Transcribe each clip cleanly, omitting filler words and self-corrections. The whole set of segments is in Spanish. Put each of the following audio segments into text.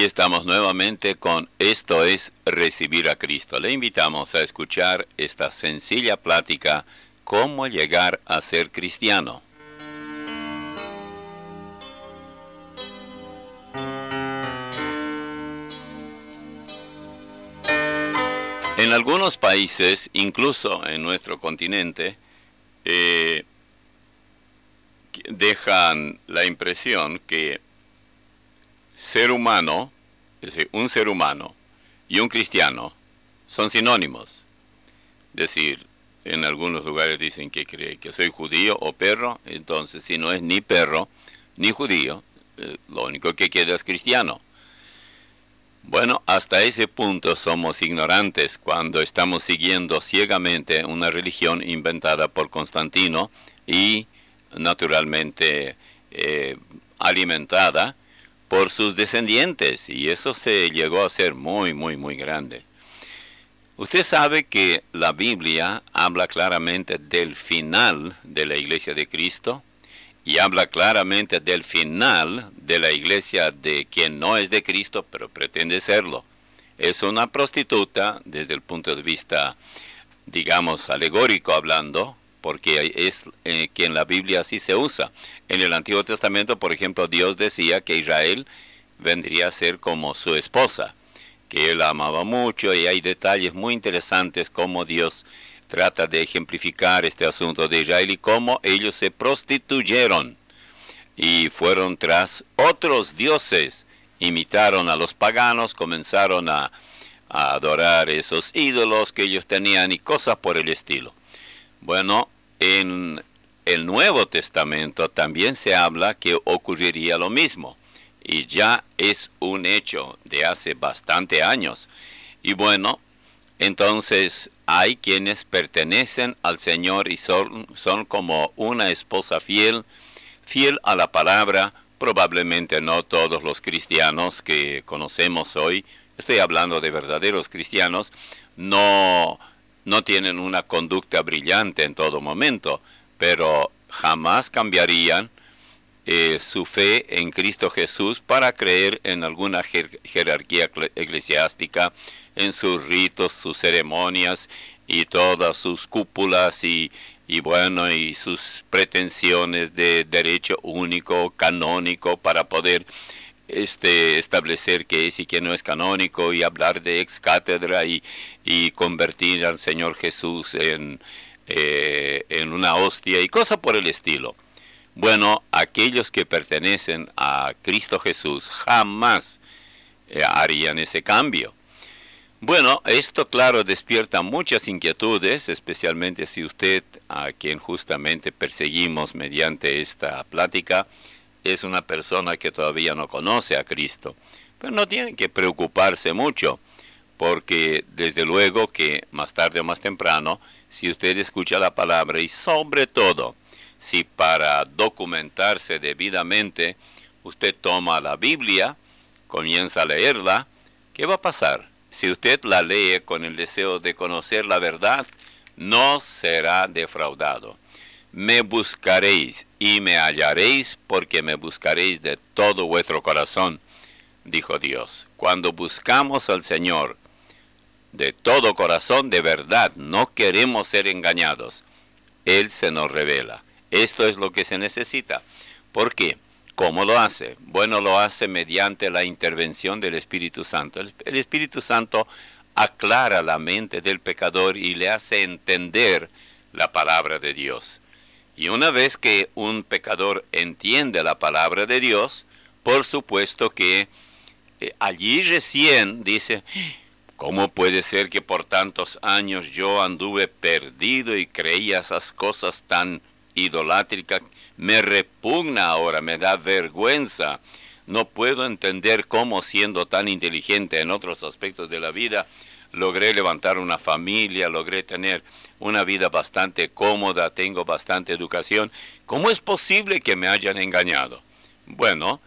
estamos nuevamente con Esto es Recibir a Cristo. Le invitamos a escuchar esta sencilla plática, ¿Cómo llegar a ser cristiano? En algunos países, incluso en nuestro continente, dejan la impresión que ser humano, es decir, un ser humano y un cristiano son sinónimos. Es decir, en algunos lugares dicen que cree que soy judío o perro, entonces si no es ni perro ni judío, lo único que queda es cristiano. Bueno, hasta ese punto somos ignorantes cuando estamos siguiendo ciegamente una religión inventada por Constantino y naturalmente alimentada por sus descendientes, y eso se llegó a ser muy grande. Usted sabe que la Biblia habla claramente del final de la Iglesia de Cristo y habla claramente del final de la iglesia de quien no es de Cristo, pero pretende serlo. Es una prostituta desde el punto de vista, digamos, alegórico hablando, porque es que en la Biblia así se usa. En el Antiguo Testamento, por ejemplo, Dios decía que Israel vendría a ser como su esposa, que él la amaba mucho, y hay detalles muy interesantes como Dios trata de ejemplificar este asunto de Israel y cómo ellos se prostituyeron y fueron tras otros dioses, imitaron a los paganos, comenzaron a adorar esos ídolos que ellos tenían y cosas por el estilo. Bueno, en el Nuevo Testamento también se habla que ocurriría lo mismo, y ya es un hecho de hace bastante años. Y bueno, entonces hay quienes pertenecen al Señor y son como una esposa fiel a la palabra. Probablemente no todos los cristianos que conocemos hoy, estoy hablando de verdaderos cristianos, no tienen una conducta brillante en todo momento, pero jamás cambiarían su fe en Cristo Jesús para creer en alguna jerarquía eclesiástica, en sus ritos, sus ceremonias y todas sus cúpulas y sus pretensiones de derecho único, canónico, para poder establecer qué es y qué no es canónico, y hablar de ex cátedra y convertir al Señor Jesús en una hostia y cosas por el estilo. Bueno, aquellos que pertenecen a Cristo Jesús jamás harían ese cambio. Bueno, esto claro despierta muchas inquietudes, especialmente si usted, a quien justamente perseguimos mediante esta plática, es una persona que todavía no conoce a Cristo. Pero no tienen que preocuparse mucho, porque desde luego que más tarde o más temprano, si usted escucha la palabra y sobre todo, si para documentarse debidamente usted toma la Biblia, comienza a leerla, ¿qué va a pasar? Si usted la lee con el deseo de conocer la verdad, no será defraudado. Me buscaréis y me hallaréis, porque me buscaréis de todo vuestro corazón, dijo Dios. Cuando buscamos al Señor de todo corazón, de verdad, no queremos ser engañados, Él se nos revela. Esto es lo que se necesita. ¿Por qué? ¿Cómo lo hace? Bueno, lo hace mediante la intervención del Espíritu Santo. El Espíritu Santo aclara la mente del pecador y le hace entender la palabra de Dios. Y una vez que un pecador entiende la palabra de Dios, por supuesto que allí recién dice, ¿cómo puede ser que por tantos años yo anduve perdido y creía esas cosas tan idolátricas? Me repugna ahora, me da vergüenza. No puedo entender cómo, siendo tan inteligente en otros aspectos de la vida, logré levantar una familia, logré tener una vida bastante cómoda, tengo bastante educación. ¿Cómo es posible que me hayan engañado? Bueno,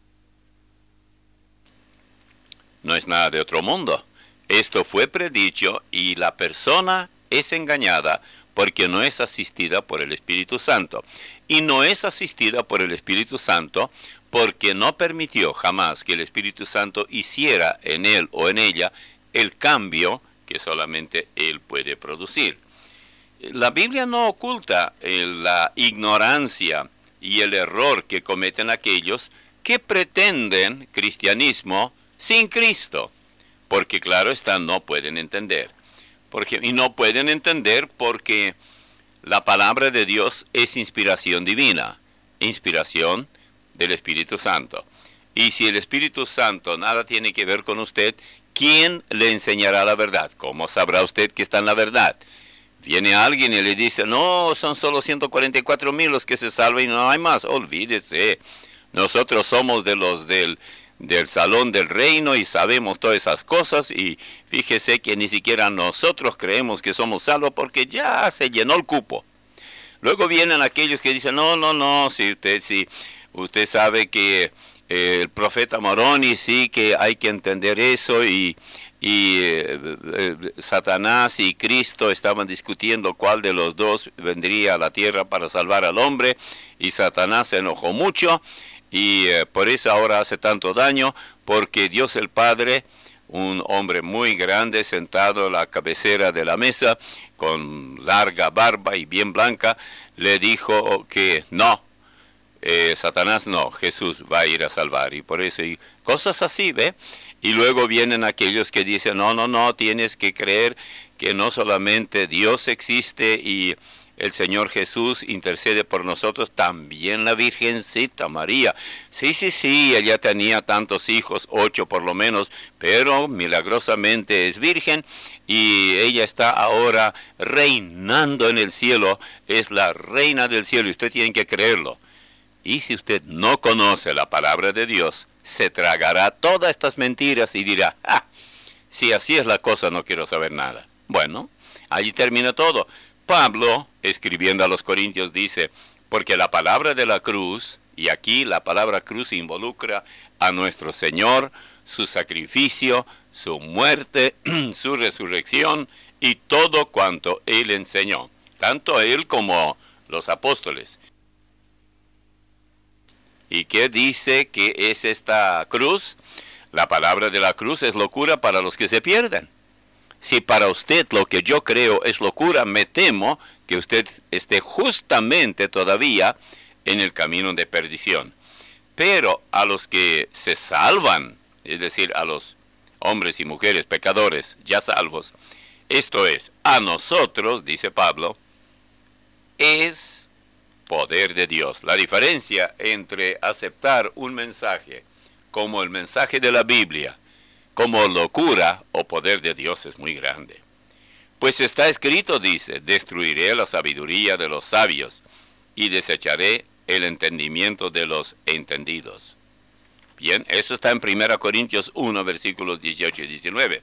no es nada de otro mundo. Esto fue predicho y la persona es engañada porque no es asistida por el Espíritu Santo. Y no es asistida por el Espíritu Santo porque no permitió jamás que el Espíritu Santo hiciera en él o en ella el cambio que solamente él puede producir. La Biblia no oculta la ignorancia y el error que cometen aquellos que pretenden cristianismo sin Cristo, porque claro está, no pueden entender. Y no pueden entender porque la palabra de Dios es inspiración divina, inspiración del Espíritu Santo. Y si el Espíritu Santo nada tiene que ver con usted, ¿quién le enseñará la verdad? ¿Cómo sabrá usted que está en la verdad? Viene alguien y le dice, no, son solo 144,000 los que se salvan y no hay más. Olvídese, nosotros somos de los del salón del reino y sabemos todas esas cosas, y fíjese que ni siquiera nosotros creemos que somos salvos porque ya se llenó el cupo. Luego vienen aquellos que dicen, no, si usted sabe que el profeta Moroni sí que hay que entender eso, y Satanás y Cristo estaban discutiendo cuál de los dos vendría a la tierra para salvar al hombre, y Satanás se enojó mucho, y por eso ahora hace tanto daño, porque Dios el Padre, un hombre muy grande sentado a la cabecera de la mesa, con larga barba y bien blanca, le dijo que no, Satanás no, Jesús va a ir a salvar, y por eso, y cosas así, ¿ve? Y luego vienen aquellos que dicen, no, tienes que creer que no solamente Dios existe y el Señor Jesús intercede por nosotros, también la Virgencita María. Sí, ella tenía tantos hijos, 8 por lo menos, pero milagrosamente es virgen y ella está ahora reinando en el cielo, es la reina del cielo y usted tiene que creerlo. Y si usted no conoce la palabra de Dios, se tragará todas estas mentiras y dirá, si así es la cosa, no quiero saber nada. Bueno, allí termina todo. Pablo, escribiendo a los Corintios, dice, porque la palabra de la cruz, y aquí la palabra cruz involucra a nuestro Señor, su sacrificio, su muerte, su resurrección y todo cuanto Él enseñó, tanto Él como los apóstoles. ¿Y qué dice que es esta cruz? La palabra de la cruz es locura para los que se pierden. Si para usted lo que yo creo es locura, me temo que usted esté justamente todavía en el camino de perdición. Pero a los que se salvan, es decir, a los hombres y mujeres pecadores ya salvos, esto es, a nosotros, dice Pablo, es poder de Dios. La diferencia entre aceptar un mensaje como el mensaje de la Biblia, como locura o poder de Dios es muy grande. Pues está escrito, dice, destruiré la sabiduría de los sabios y desecharé el entendimiento de los entendidos. Bien, eso está en 1 Corintios 1, versículos 18 y 19.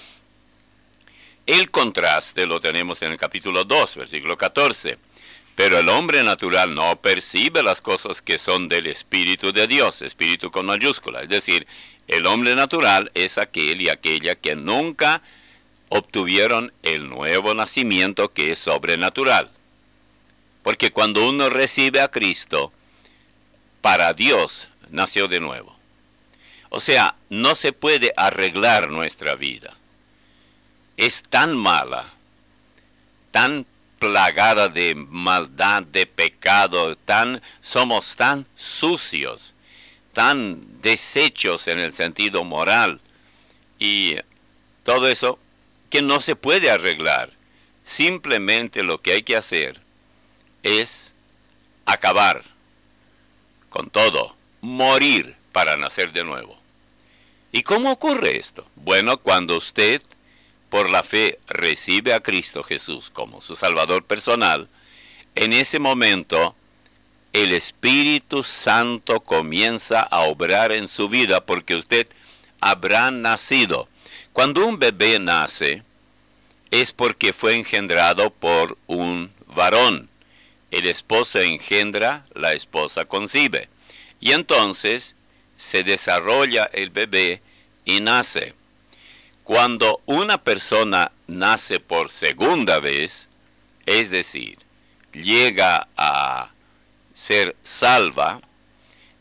El contraste lo tenemos en el capítulo 2, versículo 14. Pero el hombre natural no percibe las cosas que son del Espíritu de Dios, Espíritu con mayúscula, es decir, el hombre natural es aquel y aquella que nunca obtuvieron el nuevo nacimiento que es sobrenatural. Porque cuando uno recibe a Cristo, para Dios nació de nuevo. O sea, no se puede arreglar nuestra vida. Es tan mala, tan plagada de maldad, de pecado, somos tan sucios, tan deshechos en el sentido moral y todo eso que no se puede arreglar. Simplemente lo que hay que hacer es acabar con todo, morir para nacer de nuevo. ¿Y cómo ocurre esto? Bueno, cuando usted por la fe recibe a Cristo Jesús como su Salvador personal, en ese momento el Espíritu Santo comienza a obrar en su vida porque usted habrá nacido. Cuando un bebé nace, es porque fue engendrado por un varón. El esposo engendra, la esposa concibe. Y entonces se desarrolla el bebé y nace. Cuando una persona nace por segunda vez, es decir, llega a ser salva,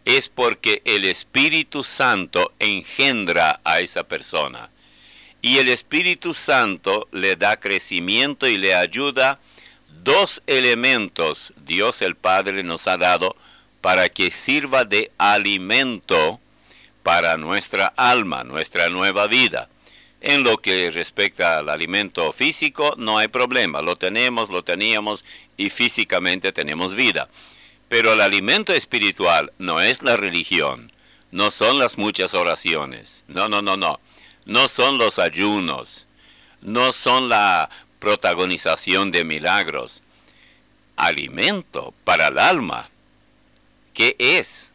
es porque el Espíritu Santo engendra a esa persona. Y el Espíritu Santo le da crecimiento y le ayuda. Dos elementos Dios el Padre nos ha dado para que sirva de alimento para nuestra alma, nuestra nueva vida. En lo que respecta al alimento físico, no hay problema. Lo tenemos, lo teníamos y físicamente tenemos vida. Pero el alimento espiritual no es la religión, no son las muchas oraciones. No. No son los ayunos, no son la protagonización de milagros. Alimento para el alma. ¿Qué es?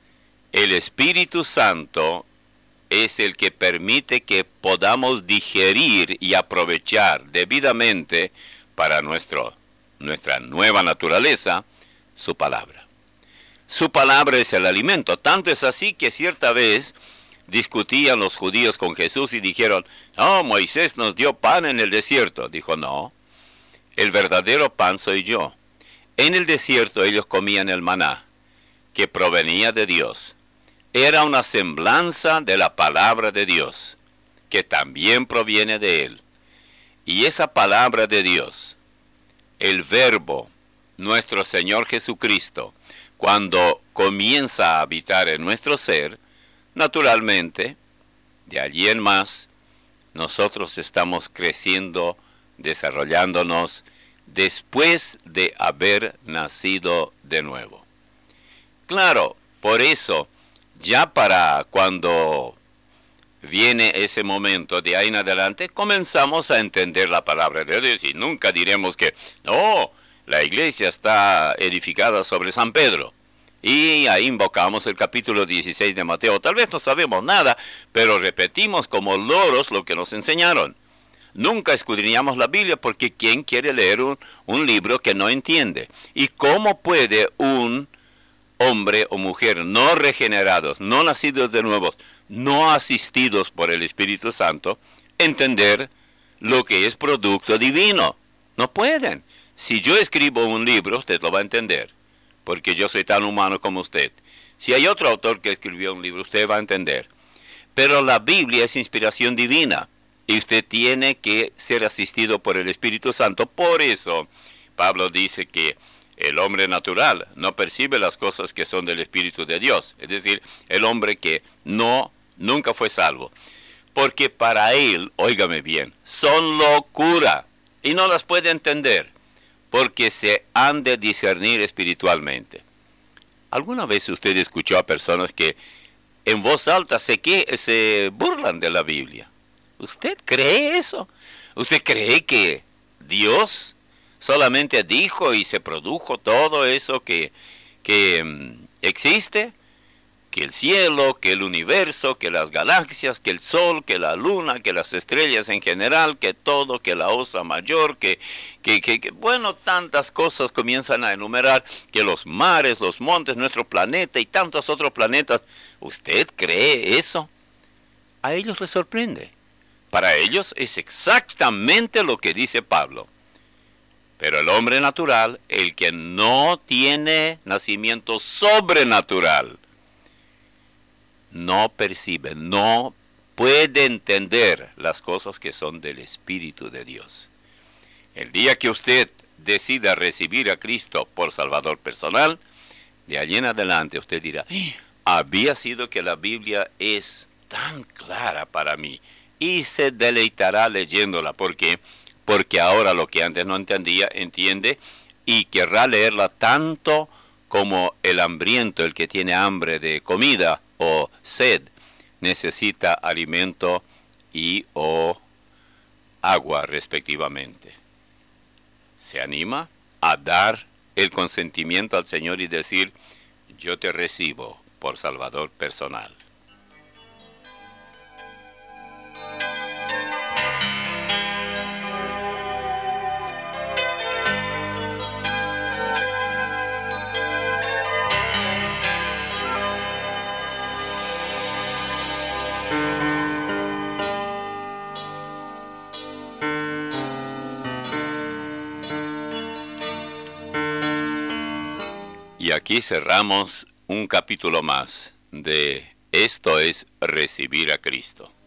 El Espíritu Santo es el que permite que podamos digerir y aprovechar debidamente para nuestra nueva naturaleza su palabra. Su palabra es el alimento. Tanto es así que cierta vez discutían los judíos con Jesús y dijeron, no, Moisés nos dio pan en el desierto. Dijo, no, el verdadero pan soy yo. En el desierto ellos comían el maná, que provenía de Dios. Era una semblanza de la palabra de Dios, que también proviene de Él. Y esa palabra de Dios, el Verbo, nuestro Señor Jesucristo, cuando comienza a habitar en nuestro ser, naturalmente, de allí en más, nosotros estamos creciendo, desarrollándonos, después de haber nacido de nuevo. Claro, por eso, ya para cuando viene ese momento de ahí en adelante, comenzamos a entender la palabra de Dios y nunca diremos que, no, la iglesia está edificada sobre San Pedro. Y ahí invocamos el capítulo 16 de Mateo. Tal vez no sabemos nada, pero repetimos como loros lo que nos enseñaron. Nunca escudriñamos la Biblia porque ¿quién quiere leer un libro que no entiende? ¿Y cómo puede un hombre o mujer no regenerados, no nacidos de nuevo, no asistidos por el Espíritu Santo, entender lo que es producto divino? No pueden. Si yo escribo un libro, usted lo va a entender, porque yo soy tan humano como usted. Si hay otro autor que escribió un libro, usted va a entender. Pero la Biblia es inspiración divina, y usted tiene que ser asistido por el Espíritu Santo. Por eso, Pablo dice que el hombre natural no percibe las cosas que son del Espíritu de Dios. Es decir, el hombre que nunca fue salvo. Porque para él, óigame bien, son locura y no las puede entender, porque se han de discernir espiritualmente. ¿Alguna vez usted escuchó a personas que en voz alta se burlan de la Biblia? ¿Usted cree eso? ¿Usted cree que Dios solamente dijo y se produjo todo eso que existe? Que el cielo, que el universo, que las galaxias, que el sol, que la luna, que las estrellas en general, que todo, que la osa mayor, bueno, tantas cosas comienzan a enumerar, que los mares, los montes, nuestro planeta y tantos otros planetas. ¿Usted cree eso? A ellos les sorprende. Para ellos es exactamente lo que dice Pablo. Pero el hombre natural, el que no tiene nacimiento sobrenatural, no percibe, no puede entender las cosas que son del Espíritu de Dios. El día que usted decida recibir a Cristo por Salvador personal, de allí en adelante usted dirá, había sido que la Biblia es tan clara para mí, y se deleitará leyéndola. ¿Por qué? Porque ahora lo que antes no entendía, entiende, y querrá leerla tanto como el hambriento, el que tiene hambre de comida o sed, necesita alimento y o agua respectivamente. Se anima a dar el consentimiento al Señor y decir, yo te recibo por Salvador personal. Y aquí cerramos un capítulo más de Esto es recibir a Cristo.